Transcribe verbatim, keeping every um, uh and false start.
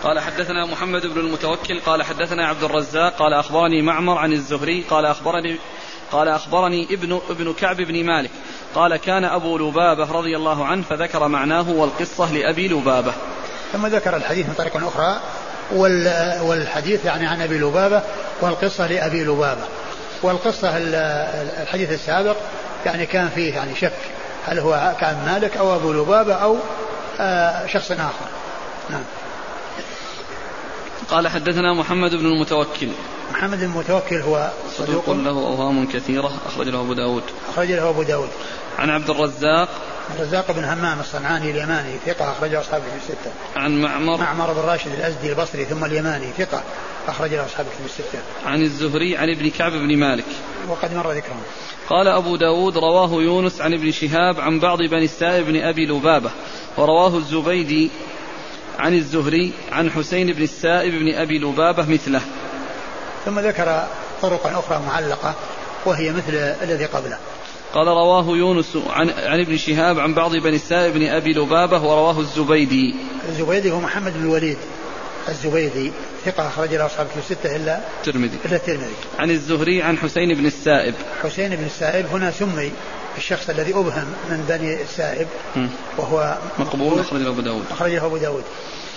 قال حدثنا محمد بن المتوكل قال حدثنا عبد الرزاق قال أخبرني معمر عن الزهري قال أخبرني قال أخبرني ابن ابن كعب بن مالك قال كان أبو لبابة رضي الله عنه فذكر معناه والقصة لأبي لبابة. ثم ذكر الحديث من طريق أخرى والحديث يعني عن أبي لبابة والقصة لأبي لبابة. والقصة الحديث السابق يعني كان فيه يعني شك هل هو كعب مالك أو أبو لبابة أو شخص آخر. نعم. قال حدثنا محمد بن المتوكل. محمد بن المتوكل هو صدوق له أوهام كثيرة أخرج له أبو داود. أخرج له أبو داود. عن عبد الرزاق. الرزاق بن همام الصنعاني اليماني ثقة أخرجه أصحاب الكتب الستة. عن معمر. معمر بن راشد الأزدي البصري ثم اليماني ثقة أخرج له أصحاب الكتب الستة. عن الزهري عن ابن كعب بن مالك وقد مر ذكرهم. قال أبو داود رواه يونس عن ابن شهاب عن بعض بني السائب بن أبي لبابة ورواه الزبيدي عن الزهري عن حسين بن السائب بن أبي لبابة مثله. ثم ذكر طرقا أخرى معلقة وهي مثل الذي قبله. قال رواه يونس عن, عن ابن شهاب عن بعض بني السائب بن أبي لبابة ورواه الزبيدي. الزبيدي هو محمد بن الوليد الزبيدي ثقة أخرج له أصحاب الستة إلا الترمذي. إلا الترمذي. عن الزهري عن حسين بن السائب. حسين بن السائب هنا سمي الشخص الذي أبهم من بني السائب وهو مقبول أخرج له أبو داود. أخرج له أبو داود.